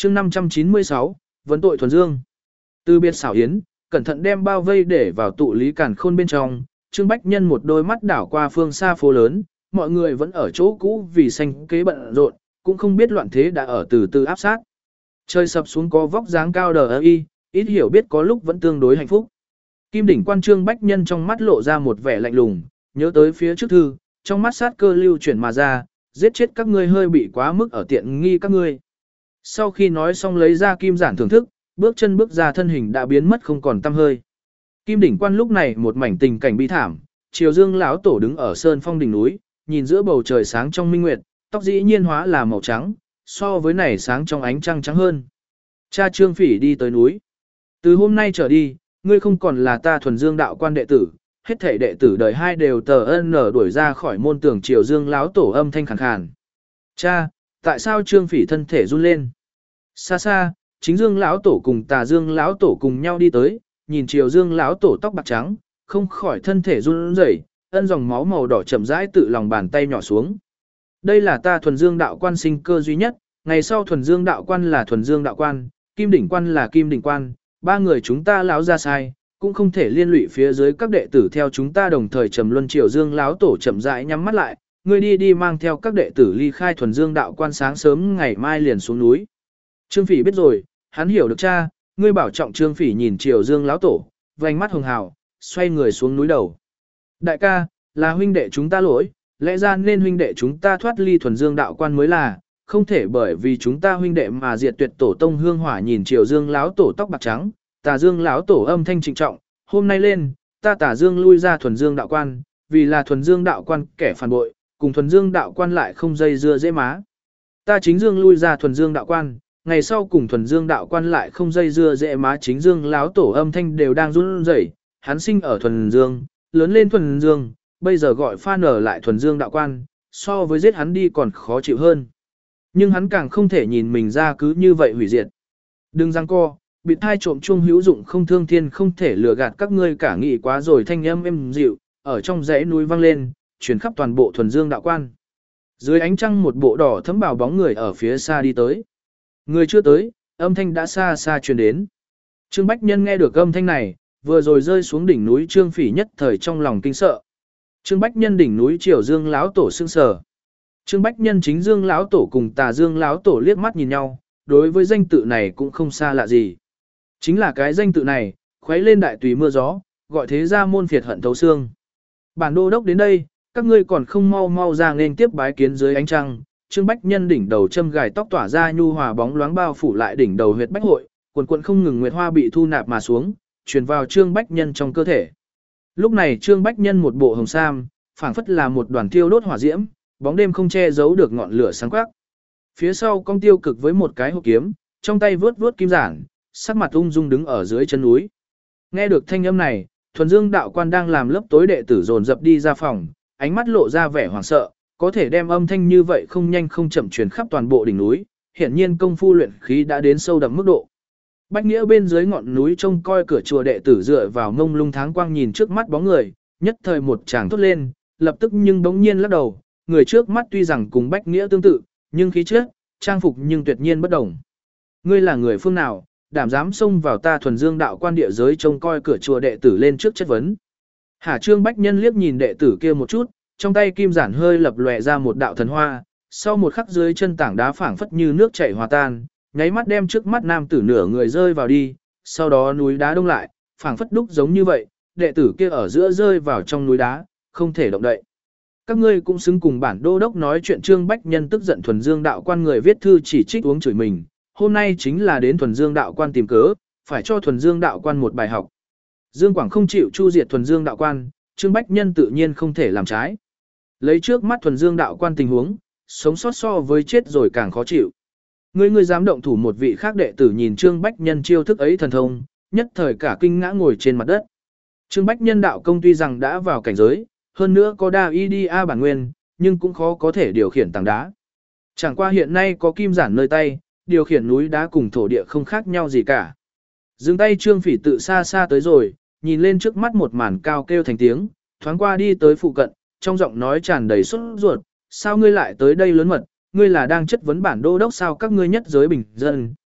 chương 596, vấn tội thuần dương. Từ biệt xảo yến, cẩn thận đem bao vây để vào tụ lý càn khôn bên trong, Trương Bách Nhân một đôi mắt đảo qua phương xa phố lớn, mọi người vẫn ở chỗ cũ vì sanh kế bận rộn, cũng không biết loạn thế đã ở từ từ áp sát. Trời sập xuống có vóc dáng cao đờ y, ít hiểu biết có lúc vẫn tương đối hạnh phúc. Kim đỉnh quan Trương Bách Nhân trong mắt lộ ra một vẻ lạnh lùng, nhớ tới phía trước thư, trong mắt sát cơ lưu chuyển mà ra, giết chết các ngươi hơi bị quá mức ở tiện nghi các ngươi. Sau khi nói xong lấy ra kim giản thưởng thức, bước chân bước ra thân hình đã biến mất không còn tăm hơi. Kim đỉnh quan lúc này một mảnh tình cảnh bi thảm, Triều Dương lão tổ đứng ở sơn phong đỉnh núi, nhìn giữa bầu trời sáng trong minh nguyệt, tóc dĩ nhiên hóa là màu trắng, so với này sáng trong ánh trăng trắng hơn. Cha Trương Phỉ đi tới núi. Từ hôm nay trở đi, ngươi không còn là ta thuần dương đạo quan đệ tử, hết thảy đệ tử đời hai đều đuổi ra khỏi môn tưởng Triều Dương lão tổ âm thanh khàn khàn. Cha, tại sao Trương Phỉ thân thể run lên? Xa xa, Chính Dương lão tổ cùng Tà Dương lão tổ cùng nhau đi tới, nhìn Triều Dương lão tổ tóc bạc trắng, không khỏi thân thể run rẩy, ân dòng máu màu đỏ chậm rãi tự lòng bàn tay nhỏ xuống. Đây là ta thuần dương đạo quan sinh cơ duy nhất, ngày sau thuần dương đạo quan là thuần dương đạo quan, kim đỉnh quan là kim đỉnh quan, ba người chúng ta lão ra sai, cũng không thể liên lụy phía dưới các đệ tử theo chúng ta đồng thời trầm luân. Triều Dương lão tổ chậm rãi nhắm mắt lại, ngươi đi mang theo các đệ tử ly khai thuần dương đạo quan, sáng sớm ngày mai liền xuống núi. Trương Phỉ biết rồi, hắn hiểu được cha, ngươi bảo trọng. Trương Phỉ nhìn Triều Dương lão tổ, vành mắt hường hào, xoay người xuống núi đầu. Đại ca, là huynh đệ chúng ta lỗi, lẽ ra nên huynh đệ chúng ta thoát ly thuần dương đạo quan mới là, không thể bởi vì chúng ta huynh đệ mà diệt tuyệt tổ tông hương hỏa. Nhìn Triều Dương lão tổ tóc bạc trắng, Tà Dương lão tổ âm thanh trịnh trọng, hôm nay lên, ta Tà Dương lui ra thuần dương đạo quan, vì là thuần dương đạo quan kẻ phản bội, cùng thuần dương đạo quan lại không dây dưa dễ má. Ta Chính Dương lui ra thuần dương đạo quan, ngày sau cùng thuần dương đạo quan lại không dây dưa dễ má. Chính Dương lão tổ âm thanh đều đang run rẩy, hắn sinh ở thuần dương, lớn lên thuần dương, bây giờ gọi pha nở lại thuần dương đạo quan, so với giết hắn đi còn khó chịu hơn. Nhưng hắn càng không thể nhìn mình ra cứ như vậy hủy diệt. Đừng giằng co, bị thai trộm chuông hữu dụng không thương thiên, không thể lừa gạt các ngươi cả. Nghĩ quá rồi. Thanh âm êm dịu ở trong dãy núi vang lên, truyền khắp toàn bộ thuần dương đạo quan. Dưới ánh trăng một bộ đỏ thấm bào bóng người ở phía xa đi tới. Người chưa tới, âm thanh đã xa xa truyền đến. Trương Bách Nhân nghe được âm thanh này, vừa rồi rơi xuống đỉnh núi Trương Phỉ nhất thời trong lòng kinh sợ. Trương Bách Nhân đỉnh núi Triều Dương lão tổ sững sờ. Trương Bách Nhân Chính Dương lão tổ cùng Tà Dương lão tổ liếc mắt nhìn nhau, đối với danh tự này cũng không xa lạ gì. Chính là cái danh tự này, khuấy lên đại tùy mưa gió, gọi thế ra môn phiệt hận thấu xương. Bản đô đốc đến đây, các ngươi còn không mau mau ra nên tiếp bái kiến dưới ánh trăng. Trương Bách Nhân đỉnh đầu châm gài tóc tỏa ra nhu hòa bóng loáng bao phủ lại đỉnh đầu huyệt bách hội, quần quần không ngừng nguyệt hoa bị thu nạp mà xuống, truyền vào Trương Bách Nhân trong cơ thể. Lúc này Trương Bách Nhân một bộ hồng sam, phảng phất là một đoàn thiêu đốt hỏa diễm, bóng đêm không che giấu được ngọn lửa sáng quắc. Phía sau cong tiêu cực với một cái hộp kiếm, trong tay vướt vướt kim giản, sắc mặt ung dung đứng ở dưới chân núi. Nghe được thanh âm này, thuần dương đạo quan đang làm lớp tối đệ tử dồn dập đi ra phòng, ánh mắt lộ ra vẻ hoảng sợ, có thể đem âm thanh như vậy không nhanh không chậm truyền khắp toàn bộ đỉnh núi, hiển nhiên công phu luyện khí đã đến sâu đậm mức độ. Bách Nghĩa bên dưới ngọn núi trông coi cửa chùa đệ tử dựa vào mông lung tháng quang nhìn trước mắt bóng người, nhất thời một tràng thốt lên, lập tức nhưng bỗng nhiên lắc đầu, người trước mắt tuy rằng cùng Bách Nghĩa tương tự, nhưng khí chất, trang phục nhưng tuyệt nhiên bất đồng. Ngươi là người phương nào, đảm dám xông vào ta thuần dương đạo quan địa giới trông coi cửa chùa đệ tử lên trước chất vấn. Hả Trương Bách Nhân liếc nhìn đệ tử kia một chút, trong tay kim giản hơi lập lòe ra một đạo thần hoa, sau một khắc dưới chân tảng đá phảng phất như nước chảy hòa tan, nháy mắt đem trước mắt nam tử nửa người rơi vào đi, sau đó núi đá đông lại, phảng phất đúc giống như vậy, đệ tử kia ở giữa rơi vào trong núi đá, không thể động đậy. Các ngươi cũng xứng cùng bản đô đốc nói chuyện. Trương Bách Nhân tức giận thuần dương đạo quan người viết thư chỉ trích uống chửi mình, hôm nay chính là đến thuần dương đạo quan tìm cớ, phải cho thuần dương đạo quan một bài học. Dương Quảng không chịu chu diệt thuần dương đạo quan, Trương Bách Nhân tự nhiên không thể làm trái. Lấy trước mắt thuần dương đạo quan tình huống, sống sót so với chết rồi càng khó chịu. Ngươi dám động thủ một vị khác đệ tử nhìn Trương Bách Nhân chiêu thức ấy thần thông, nhất thời cả kinh ngã ngồi trên mặt đất. Trương Bách Nhân đạo công tuy rằng đã vào cảnh giới, hơn nữa có đa y đi a bản nguyên, nhưng cũng khó có thể điều khiển tảng đá. Chẳng qua hiện nay có kim giản nơi tay, điều khiển núi đá cùng thổ địa không khác nhau gì cả. Dừng tay Trương Phỉ tự xa xa tới rồi, nhìn lên trước mắt một màn cao kêu thành tiếng, thoáng qua đi tới phụ cận, trong giọng nói tràn đầy sốt ruột, sao ngươi lại tới đây lớn mật, ngươi là đang chất vấn bản đô đốc sao? Các ngươi nhất giới bình dân,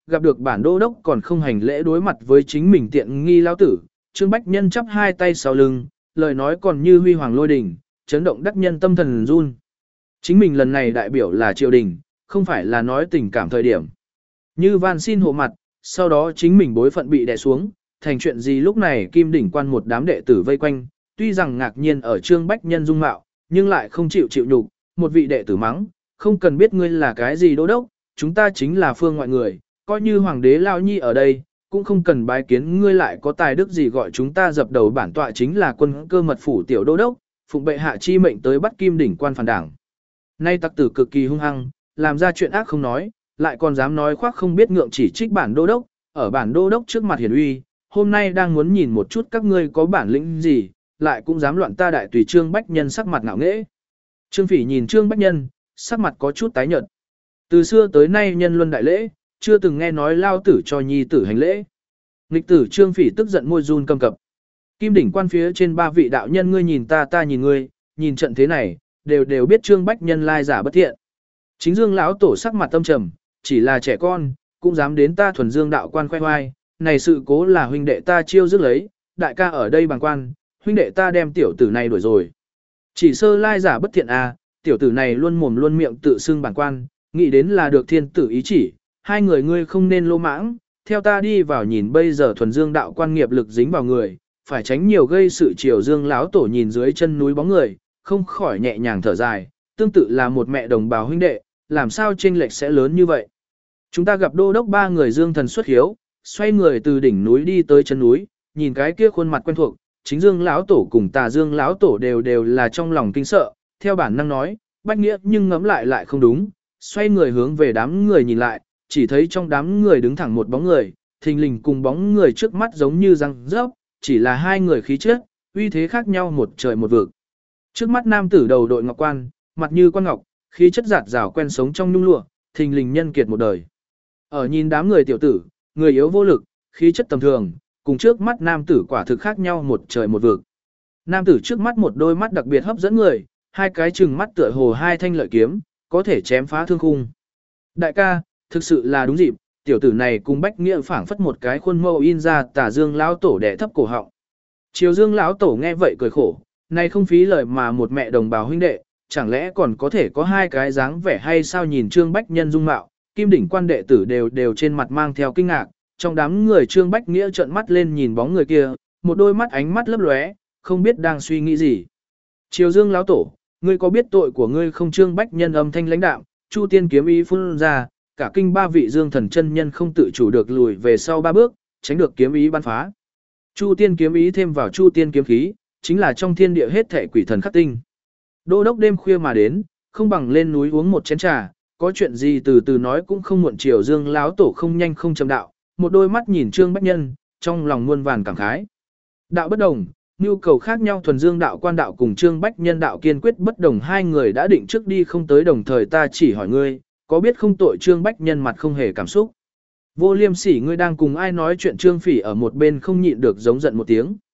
gặp được bản đô đốc còn không hành lễ đối mặt với chính mình tiện nghi lao tử, Trương Bách Nhân chắp hai tay sau lưng, lời nói còn như huy hoàng lôi đình, chấn động đắc nhân tâm thần run. Chính mình lần này đại biểu là triều đình, không phải là nói tình cảm thời điểm. Như van xin hộ mặt, sau đó chính mình bối phận bị đè xuống, thành chuyện gì lúc này Kim Đỉnh Quan một đám đệ tử vây quanh, tuy rằng ngạc nhiên ở Trương Bách Nhân dung mạo, nhưng lại không chịu nhục, một vị đệ tử mắng, không cần biết ngươi là cái gì đô đốc, chúng ta chính là phương ngoại người, coi như hoàng đế lao nhi ở đây, cũng không cần bái kiến ngươi lại có tài đức gì gọi chúng ta dập đầu bản tọa chính là quân cơ mật phủ tiểu đô đốc, phụng bệ hạ chi mệnh tới bắt Kim Đỉnh Quan phản đảng. Nay tặc tử cực kỳ hung hăng, làm ra chuyện ác không nói, lại còn dám nói khoác không biết ngượng chỉ trích bản đô đốc, ở bản đô đốc trước mặt hiển uy, hôm nay đang muốn nhìn một chút các ngươi có bản lĩnh gì, lại cũng dám loạn ta đại tùy. Trương Bách Nhân sắc mặt ngạo nghễ. Trương Phỉ nhìn Trương Bách Nhân, sắc mặt có chút tái nhợt. Từ xưa tới nay nhân luân đại lễ, chưa từng nghe nói lao tử cho nhi tử hành lễ. Nghịch tử Trương Phỉ tức giận môi run cầm cập. Kim Đỉnh Quan phía trên ba vị đạo nhân ngươi nhìn ta ta nhìn ngươi, nhìn trận thế này, đều biết Trương Bách Nhân lai giả bất thiện. Chính Dương lão tổ sắc mặt tâm trầm, chỉ là trẻ con, cũng dám đến ta Thuần Dương đạo quan khoe khoai, này sự cố là huynh đệ ta chiêu dứt lấy, đại ca ở đây bằng quan, huynh đệ ta đem tiểu tử này đuổi rồi. Chỉ sơ lai giả bất thiện à, tiểu tử này luôn mồm luôn miệng tự xưng bản quan, nghĩ đến là được thiên tử ý chỉ, hai người ngươi không nên lô mãng, theo ta đi vào nhìn bây giờ Thuần Dương đạo quan nghiệp lực dính vào người, phải tránh nhiều gây sự. Triều Dương lão tổ nhìn dưới chân núi bóng người, không khỏi nhẹ nhàng thở dài, tương tự là một mẹ đồng bào huynh đệ, làm sao chênh lệch sẽ lớn như vậy. Chúng ta gặp đô đốc ba người Dương thần xuất hiếu, xoay người từ đỉnh núi đi tới chân núi, nhìn cái kia khuôn mặt quen thuộc, chính Dương lão tổ cùng Tà Dương lão tổ đều là trong lòng kinh sợ, theo bản năng nói, Bách Nghĩa nhưng ngẫm lại không đúng, xoay người hướng về đám người nhìn lại, chỉ thấy trong đám người đứng thẳng một bóng người, thình lình cùng bóng người trước mắt giống như răng rớp, chỉ là hai người khí chất, uy thế khác nhau một trời một vực. Trước mắt nam tử đầu đội ngọc quan, mặt như quan ngọc, khí chất giạt rào quen sống trong nhung lụa, thình lình nhân kiệt một đời. Ở nhìn đám người tiểu tử, người yếu vô lực, khí chất tầm thường, cùng trước mắt nam tử quả thực khác nhau một trời một vực. Nam tử trước mắt một đôi mắt đặc biệt hấp dẫn người, hai cái trừng mắt tựa hồ hai thanh lợi kiếm, có thể chém phá thương khung. Đại ca, thực sự là đúng dịp, tiểu tử này cùng Bách Nghĩa phảng phất một cái khuôn mẫu in ra. Tả Dương lão tổ đè thấp cổ họng. Triều Dương lão tổ nghe vậy cười khổ, này không phí lời mà một mẹ đồng bào huynh đệ, chẳng lẽ còn có thể có hai cái dáng vẻ hay sao? Nhìn Trương Bách Nhân dung mạo, Kim Đỉnh Quan đệ tử đều trên mặt mang theo kinh ngạc, trong đám người Trương Bách Nghĩa trợn mắt lên nhìn bóng người kia, một đôi mắt ánh mắt lấp lóe, không biết đang suy nghĩ gì. Triều Dương lão tổ, ngươi có biết tội của ngươi không? Trương Bách Nhân âm thanh lãnh đạm, Chu Tiên kiếm ý phun ra, cả kinh ba vị Dương thần chân nhân không tự chủ được lùi về sau ba bước, tránh được kiếm ý bắn phá. Chu Tiên kiếm ý thêm vào Chu Tiên kiếm khí, chính là trong thiên địa hết thảy quỷ thần khắc tinh. Đô đốc đêm khuya mà đến, không bằng lên núi uống một chén trà, có chuyện gì từ từ nói cũng không muộn. Triều Dương lão tổ không nhanh không chậm đạo, một đôi mắt nhìn Trương Bách Nhân, trong lòng muôn vàn cảm khái. Đạo bất đồng, nhu cầu khác nhau. Thuần Dương đạo quan đạo cùng Trương Bách Nhân đạo kiên quyết bất đồng, hai người đã định trước đi không tới đồng thời. Ta chỉ hỏi ngươi, có biết không tội? Trương Bách Nhân mặt không hề cảm xúc. Vô Liêm Sỉ, ngươi đang cùng ai nói chuyện? Trương Phỉ ở một bên không nhịn được giống giận một tiếng.